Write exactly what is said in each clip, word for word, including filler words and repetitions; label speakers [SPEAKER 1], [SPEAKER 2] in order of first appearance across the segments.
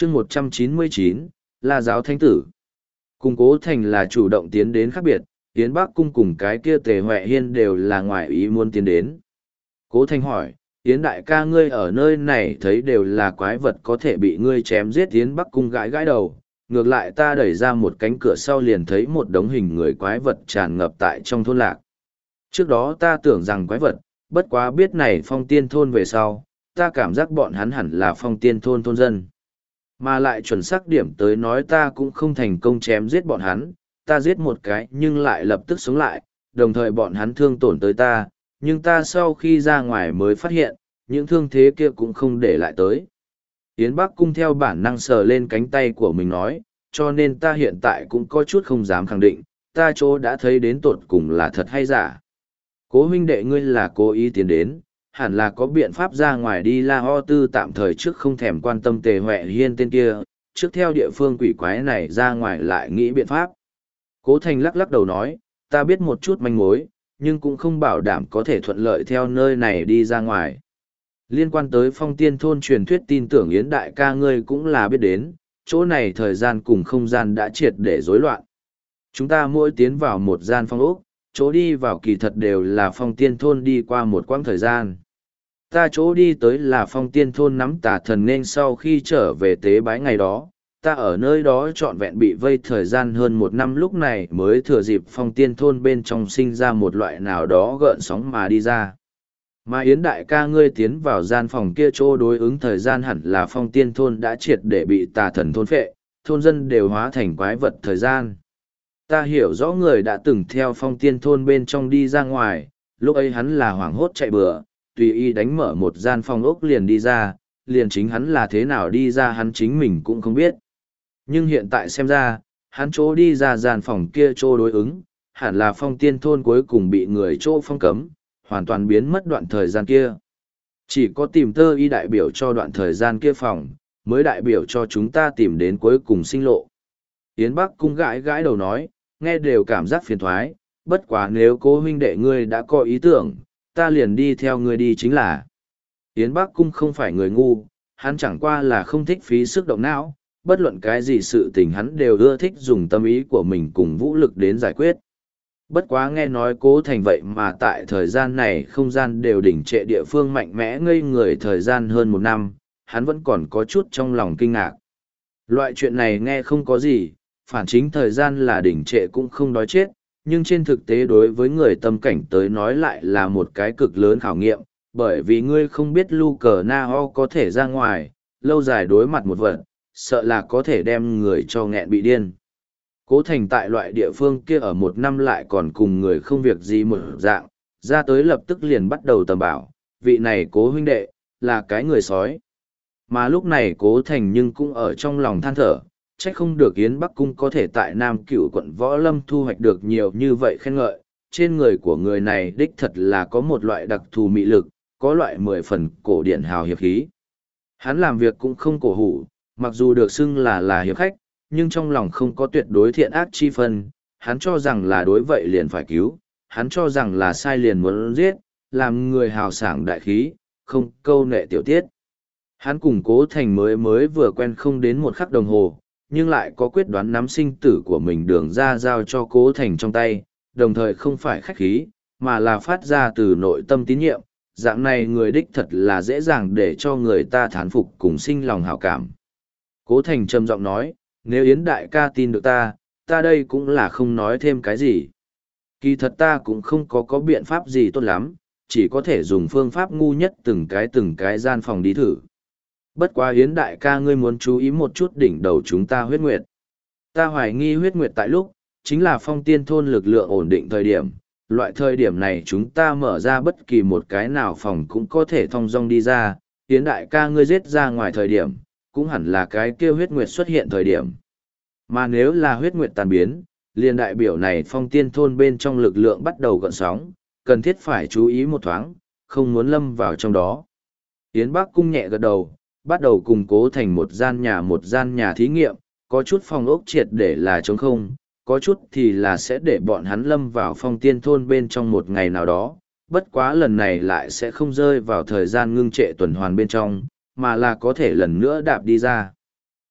[SPEAKER 1] chương một trăm chín mươi chín, La Giáo Thánh Tử. Cùng Cố Thành là chủ động tiến đến khác biệt, Yến Bắc Cung cùng cái kia Tề Huệ Hiên đều là ngoại ý muốn tiến đến. Cố Thành hỏi, Yến đại ca ngươi ở nơi này thấy đều là quái vật có thể bị ngươi chém giết. Yến Bắc Cung gãi gãi đầu, ngược lại ta đẩy ra một cánh cửa sau liền thấy một đống hình người quái vật tràn ngập tại trong thôn lạc. Trước đó ta tưởng rằng quái vật, bất quá biết này Phong Tiên thôn về sau, ta cảm giác bọn hắn hẳn là Phong Tiên thôn thôn dân. Mà lại chuẩn xác điểm tới nói ta cũng không thành công chém giết bọn hắn, ta giết một cái nhưng lại lập tức sống lại, đồng thời bọn hắn thương tổn tới ta, nhưng ta sau khi ra ngoài mới phát hiện, những thương thế kia cũng không để lại tới. Yến Bắc Cung theo bản năng sờ lên cánh tay của mình nói, cho nên ta hiện tại cũng có chút không dám khẳng định, ta chỗ đã thấy đến tột cùng là thật hay giả. Cố huynh đệ ngươi là cố ý tiến đến, hẳn là có biện pháp ra ngoài đi. La Ho Tư tạm thời trước không thèm quan tâm Tề Huệ Hiên tên kia, trước theo địa phương quỷ quái này ra ngoài lại nghĩ biện pháp. Cố Thành lắc lắc đầu nói, ta biết một chút manh mối, nhưng cũng không bảo đảm có thể thuận lợi theo nơi này đi ra ngoài. Liên quan tới Phong Tiên thôn truyền thuyết tin tưởng Yến đại ca ngươi cũng là biết đến, chỗ này thời gian cùng không gian đã triệt để rối loạn. Chúng ta mỗi tiến vào một gian phong ốc, chỗ đi vào kỳ thật đều là Phong Tiên thôn đi qua một quãng thời gian. Ta chỗ đi tới là Phong Tiên thôn nắm tà thần nên sau khi trở về tế bái ngày đó, ta ở nơi đó trọn vẹn bị vây thời gian hơn một năm, lúc này mới thừa dịp Phong Tiên thôn bên trong sinh ra một loại nào đó gợn sóng mà đi ra. Mà Yến đại ca ngươi tiến vào gian phòng kia chỗ đối ứng thời gian hẳn là Phong Tiên thôn đã triệt để bị tà thần thôn phệ, thôn dân đều hóa thành quái vật thời gian. Ta hiểu rõ người đã từng theo Phong Tiên thôn bên trong đi ra ngoài, lúc ấy hắn là hoảng hốt chạy bừa, tùy ý đánh mở một gian phòng ốc liền đi ra, liền chính hắn là thế nào đi ra hắn chính mình cũng không biết. Nhưng hiện tại xem ra, hắn chỗ đi ra gian phòng kia chỗ đối ứng, hẳn là Phong Tiên thôn cuối cùng bị người chỗ phong cấm, hoàn toàn biến mất đoạn thời gian kia. Chỉ có tìm tơ y đại biểu cho đoạn thời gian kia phòng, mới đại biểu cho chúng ta tìm đến cuối cùng sinh lộ. Yến Bắc Cung gãi gãi đầu nói, nghe đều cảm giác phiền thoái, bất quá nếu Cố huynh đệ ngươi đã có ý tưởng, ta liền đi theo ngươi đi chính là. Yến Bắc Cung không phải người ngu, hắn chẳng qua là không thích phí sức động não, bất luận cái gì sự tình hắn đều ưa thích dùng tâm ý của mình cùng vũ lực đến giải quyết. Bất quá nghe nói Cố Thành vậy mà tại thời gian này không gian đều đỉnh trệ địa phương mạnh mẽ ngây người thời gian hơn một năm, hắn vẫn còn có chút trong lòng kinh ngạc. Loại chuyện này nghe không có gì, phản chính thời gian là đỉnh trệ cũng không đói chết, nhưng trên thực tế đối với người tâm cảnh tới nói lại là một cái cực lớn khảo nghiệm, bởi vì ngươi không biết lu cờ na ho có thể ra ngoài, lâu dài đối mặt một vật, sợ là có thể đem người cho nghẹn bị điên. Cố Thành tại loại địa phương kia ở một năm lại còn cùng người không việc gì một dạng, ra tới lập tức liền bắt đầu tầm bảo, vị này Cố huynh đệ, là cái người sói. Mà lúc này Cố Thành nhưng cũng ở trong lòng than thở, trách không được Yến Bắc Cung có thể tại Nam Cửu quận Võ Lâm thu hoạch được nhiều như vậy khen ngợi, trên người của người này đích thật là có một loại đặc thù mị lực, có loại mười phần cổ điển hào hiệp khí. Hắn làm việc cũng không cổ hủ, mặc dù được xưng là là hiệp khách, nhưng trong lòng không có tuyệt đối thiện ác chi phân, hắn cho rằng là đối vậy liền phải cứu, hắn cho rằng là sai liền muốn giết, làm người hào sảng đại khí, không câu nệ tiểu tiết. Hắn cùng Cố Thành mới mới vừa quen không đến một khắc đồng hồ, nhưng lại có quyết đoán nắm sinh tử của mình đường ra giao cho Cố Thành trong tay, đồng thời không phải khách khí, mà là phát ra từ nội tâm tín nhiệm, dạng này người đích thật là dễ dàng để cho người ta thán phục cùng sinh lòng hảo cảm. Cố Thành trầm giọng nói, nếu Yến đại ca tin được ta, ta đây cũng là không nói thêm cái gì. Kỳ thật ta cũng không có có biện pháp gì tốt lắm, chỉ có thể dùng phương pháp ngu nhất từng cái từng cái gian phòng đi thử. Bất quá Yến đại ca ngươi muốn chú ý một chút đỉnh đầu chúng ta huyết nguyệt. Ta hoài nghi huyết nguyệt tại lúc, chính là Phong Tiên thôn lực lượng ổn định thời điểm. Loại thời điểm này chúng ta mở ra bất kỳ một cái nào phòng cũng có thể thong dong đi ra. Yến đại ca ngươi giết ra ngoài thời điểm, cũng hẳn là cái kia huyết nguyệt xuất hiện thời điểm. Mà nếu là huyết nguyệt tàn biến, liền đại biểu này Phong Tiên thôn bên trong lực lượng bắt đầu gợn sóng, cần thiết phải chú ý một thoáng, không muốn lâm vào trong đó. Yến Bắc Cung nhẹ gật đầu, bắt đầu cùng Cố Thành một gian nhà một gian nhà thí nghiệm, có chút phòng ốc triệt để là trống không, có chút thì là sẽ để bọn hắn lâm vào Phong Tiên thôn bên trong một ngày nào đó, bất quá lần này lại sẽ không rơi vào thời gian ngưng trệ tuần hoàn bên trong, mà là có thể lần nữa đạp đi ra.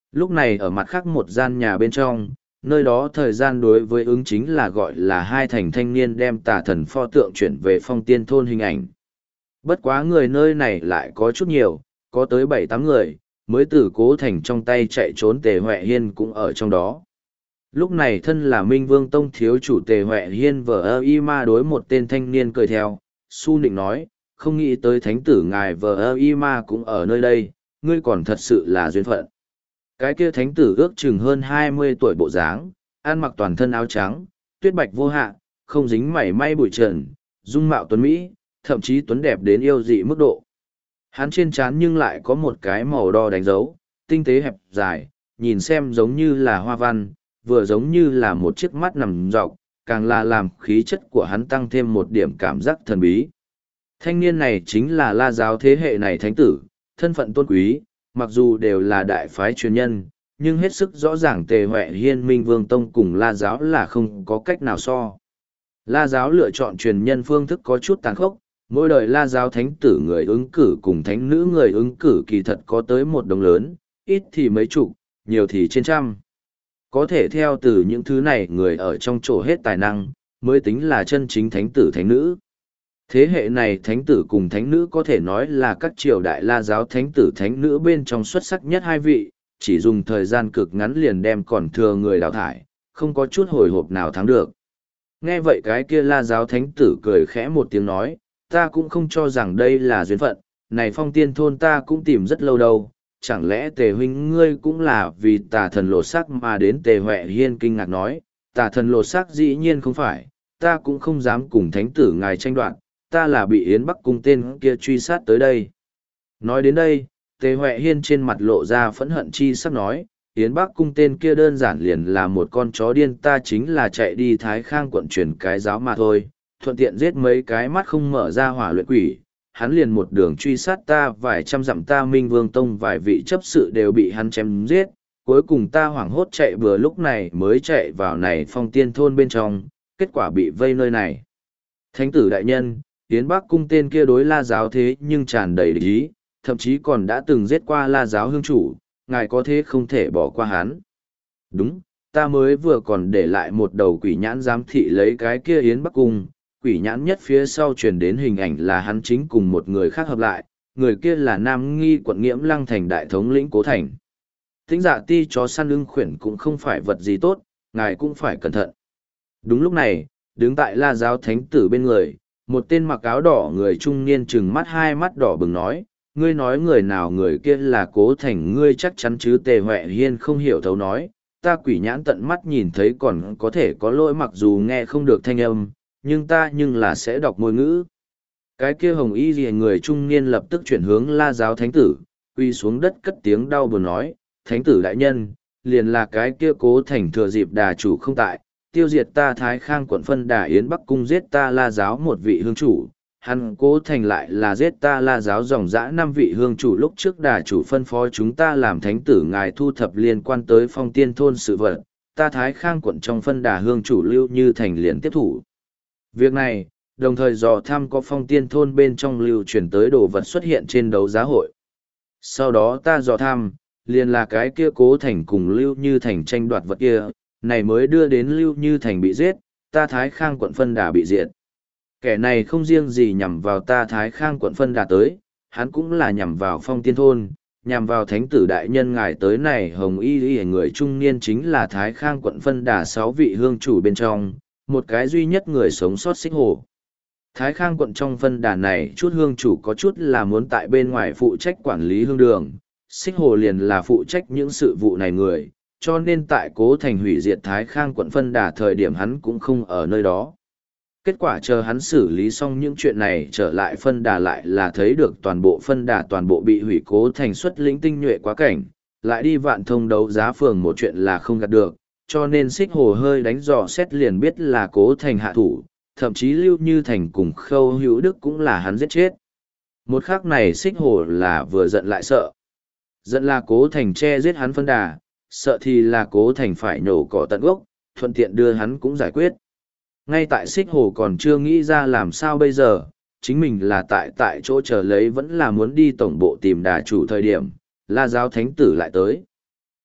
[SPEAKER 1] Lúc này ở mặt khác một gian nhà bên trong, nơi đó thời gian đối với ứng chính là gọi là hai thành thanh niên đem tà thần pho tượng chuyển về phong tiên thôn hình ảnh. Bất quá người nơi này lại có chút nhiều, có tới bảy tám người, mới từ cố thành trong tay chạy trốn Tề Huệ Hiên cũng ở trong đó. Lúc này thân là Minh Vương Tông thiếu chủ Tề Huệ Hiên vờ ơ y ma đối một tên thanh niên cười theo, su nịnh nói, không nghĩ tới thánh tử ngài vờ ơ y ma cũng ở nơi đây, ngươi còn thật sự là duyên phận. Cái kia thánh tử ước chừng hơn hai mươi tuổi bộ dáng, ăn mặc toàn thân áo trắng, tuyết bạch vô hạ, không dính mảy may bụi trần, dung mạo tuấn Mỹ, thậm chí tuấn đẹp đến yêu dị mức độ. Hắn trên trán nhưng lại có một cái màu đo đánh dấu, tinh tế hẹp dài, nhìn xem giống như là hoa văn, vừa giống như là một chiếc mắt nằm dọc, càng là làm khí chất của hắn tăng thêm một điểm cảm giác thần bí. Thanh niên này chính là La giáo thế hệ này thánh tử, thân phận tôn quý, mặc dù đều là đại phái truyền nhân, nhưng hết sức rõ ràng Tề Huệ Hiên Minh Vương Tông cùng La giáo là không có cách nào so. La giáo lựa chọn truyền nhân phương thức có chút tàn khốc, mỗi đời La giáo thánh tử người ứng cử cùng thánh nữ người ứng cử kỳ thật có tới một đồng lớn, ít thì mấy chục, nhiều thì trên trăm. Có thể theo từ những thứ này người ở trong chỗ hết tài năng, mới tính là chân chính thánh tử thánh nữ. Thế hệ này thánh tử cùng thánh nữ có thể nói là các triều đại La giáo thánh tử thánh nữ bên trong xuất sắc nhất hai vị, chỉ dùng thời gian cực ngắn liền đem còn thừa người đào thải, không có chút hồi hộp nào thắng được. Nghe vậy cái kia La giáo thánh tử cười khẽ một tiếng nói, ta cũng không cho rằng đây là duyên phận, này phong tiên thôn ta cũng tìm rất lâu đâu, chẳng lẽ Tề huynh ngươi cũng là vì tà thần lột xác mà đến. Tề Huệ Hiên kinh ngạc nói, tà thần lột xác dĩ nhiên không phải, ta cũng không dám cùng thánh tử ngài tranh đoạt, ta là bị Yến Bắc cung tên kia truy sát tới đây. Nói đến đây, Tề Huệ Hiên trên mặt lộ ra phẫn hận chi sắp nói, Yến Bắc cung tên kia đơn giản liền là một con chó điên, ta chính là chạy đi Thái Khang quận truyền cái giáo mà thôi, thuận tiện giết mấy cái mắt không mở ra hỏa luyện quỷ, hắn liền một đường truy sát ta vài trăm dặm, ta Minh Vương Tông vài vị chấp sự đều bị hắn chém giết, cuối cùng ta hoảng hốt chạy vừa lúc này mới chạy vào này phong tiên thôn bên trong, kết quả bị vây nơi này. Thánh tử đại nhân, Yến Bắc cung tên kia đối La giáo thế nhưng tràn đầy địch ý, thậm chí còn đã từng giết qua La giáo hương chủ, ngài có thế không thể bỏ qua hắn. Đúng, ta mới vừa còn để lại một đầu quỷ nhãn giám thị lấy cái kia Yến Bắc cung, quỷ nhãn nhất phía sau truyền đến hình ảnh là hắn chính cùng một người khác hợp lại, người kia là Nam Nghi quận Nghiễm Lăng thành đại thống lĩnh Cố Thành. Tĩnh Dạ ti chó săn ưng khuyển cũng không phải vật gì tốt, ngài cũng phải cẩn thận. Đúng lúc này, đứng tại La giáo thánh tử bên người, một tên mặc áo đỏ người trung niên trừng mắt hai mắt đỏ bừng nói, ngươi nói người nào người kia là Cố Thành, ngươi chắc chắn chứ? Tề Huệ Hiên không hiểu thấu nói, ta quỷ nhãn tận mắt nhìn thấy còn có thể có lỗi, mặc dù nghe không được thanh âm, nhưng ta nhưng là sẽ đọc ngôn ngữ. Cái kia hồng y rìa người trung niên lập tức chuyển hướng La giáo thánh tử, quy xuống đất cất tiếng đau buồn nói, thánh tử đại nhân, liền là cái kia Cố Thành thừa dịp đà chủ không tại, tiêu diệt ta Thái Khang quận phân đà Yến Bắc cung, giết ta La giáo một vị hương chủ, hắn Cố Thành lại là giết ta La giáo dòng dã năm vị hương chủ. Lúc trước đà chủ phân phó chúng ta làm thánh tử ngài thu thập liên quan tới phong tiên thôn sự vật, ta Thái Khang quận trong phân đà hương chủ Lưu Như Thành liền tiếp thủ việc này, đồng thời dò thăm có phong tiên thôn bên trong lưu truyền tới đồ vật xuất hiện trên đấu giá hội. Sau đó ta dò thăm, liền là cái kia Cố Thành cùng Lưu Như Thành tranh đoạt vật kia, này mới đưa đến Lưu Như Thành bị giết, ta Thái Khang quận phân đà bị diệt. Kẻ này không riêng gì nhằm vào ta Thái Khang quận phân đà tới, hắn cũng là nhằm vào phong tiên thôn, nhằm vào thánh tử đại nhân ngài tới. Này hồng y y người trung niên chính là Thái Khang quận phân đà sáu vị hương chủ bên trong, một cái duy nhất người sống sót Xích Hồ. Thái Khang quận trong phân đà này chút hương chủ có chút là muốn tại bên ngoài phụ trách quản lý hương đường, Xích Hồ liền là phụ trách những sự vụ này người, cho nên tại Cố Thành hủy diệt Thái Khang quận phân đà thời điểm hắn cũng không ở nơi đó. Kết quả chờ hắn xử lý xong những chuyện này trở lại phân đà lại là thấy được toàn bộ phân đà toàn bộ bị hủy. Cố Thành xuất lĩnh tinh nhuệ quá cảnh, lại đi Vạn Thông đấu giá phường một chuyện là không gạt được, cho nên Xích Hồ hơi đánh dò xét liền biết là Cố Thành hạ thủ, thậm chí Lưu Như Thành cùng Khâu Hữu Đức cũng là hắn giết chết. Một khắc này Xích Hồ là vừa giận lại sợ. Giận là Cố Thành che giết hắn phân đà, sợ thì là Cố Thành phải nhổ cỏ tận gốc, thuận tiện đưa hắn cũng giải quyết. Ngay tại Xích Hồ còn chưa nghĩ ra làm sao bây giờ, chính mình là tại tại chỗ chờ lấy vẫn là muốn đi tổng bộ tìm đà chủ thời điểm, La giáo thánh tử lại tới.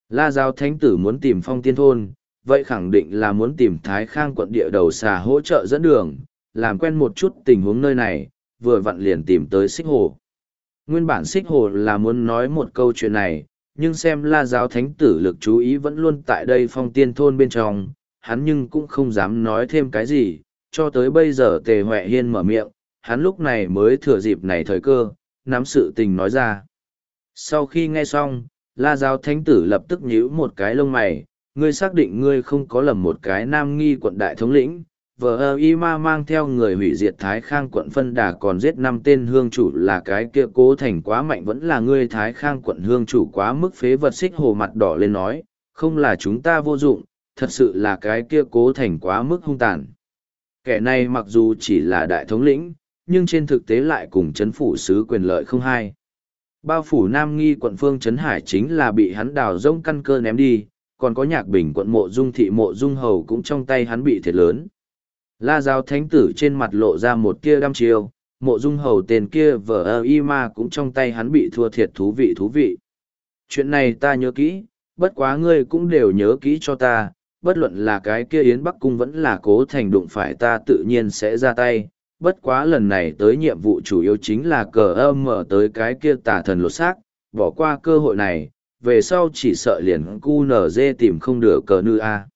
[SPEAKER 1] La giáo thánh tử muốn tìm phong tiên thôn, vậy khẳng định là muốn tìm Thái Khang quận địa đầu xà hỗ trợ dẫn đường, làm quen một chút tình huống nơi này, vừa vặn liền tìm tới Xích Hồ. Nguyên bản Xích Hồ là muốn nói một câu chuyện này, nhưng xem La giáo thánh tử lực chú ý vẫn luôn tại đây phong tiên thôn bên trong, hắn nhưng cũng không dám nói thêm cái gì, cho tới bây giờ Tề Huệ Hiên mở miệng, hắn lúc này mới thừa dịp này thời cơ, nắm sự tình nói ra. Sau khi nghe xong, La giáo thánh tử lập tức nhíu một cái lông mày, ngươi xác định ngươi không có lầm một cái nam nghi quận đại thống lĩnh, vợ ơ y ma mang theo người hủy diệt Thái Khang quận phân đà còn giết năm tên hương chủ là cái kia Cố Thành quá mạnh vẫn là ngươi Thái Khang quận hương chủ quá mức phế vật. Xích Hồ mặt đỏ lên nói, không là chúng ta vô dụng, thật sự là cái kia Cố Thành quá mức hung tàn. Kẻ này mặc dù chỉ là đại thống lĩnh, nhưng trên thực tế lại cùng chấn phủ sứ quyền lợi không hai. Bao phủ Nam Nghi quận Phương Trấn Hải chính là bị hắn đào rông căn cơ ném đi, còn có Nhạc Bình quận Mộ Dung thị Mộ Dung hầu cũng trong tay hắn bị thiệt lớn. La giáo thánh tử trên mặt lộ ra một tia đăm chiêu, Mộ Dung hầu tên kia vờ ơ y ma cũng trong tay hắn bị thua thiệt thú vị thú vị. Chuyện này ta nhớ kỹ, bất quá ngươi cũng đều nhớ kỹ cho ta, bất luận là cái kia Yến Bắc Cung vẫn là Cố Thành đụng phải ta tự nhiên sẽ ra tay. Bất quá lần này tới nhiệm vụ chủ yếu chính là cờ âm mở tới cái kia tà thần lột xác, bỏ qua cơ hội này, về sau chỉ sợ liền cu nở dê tìm không được cờ nữ a.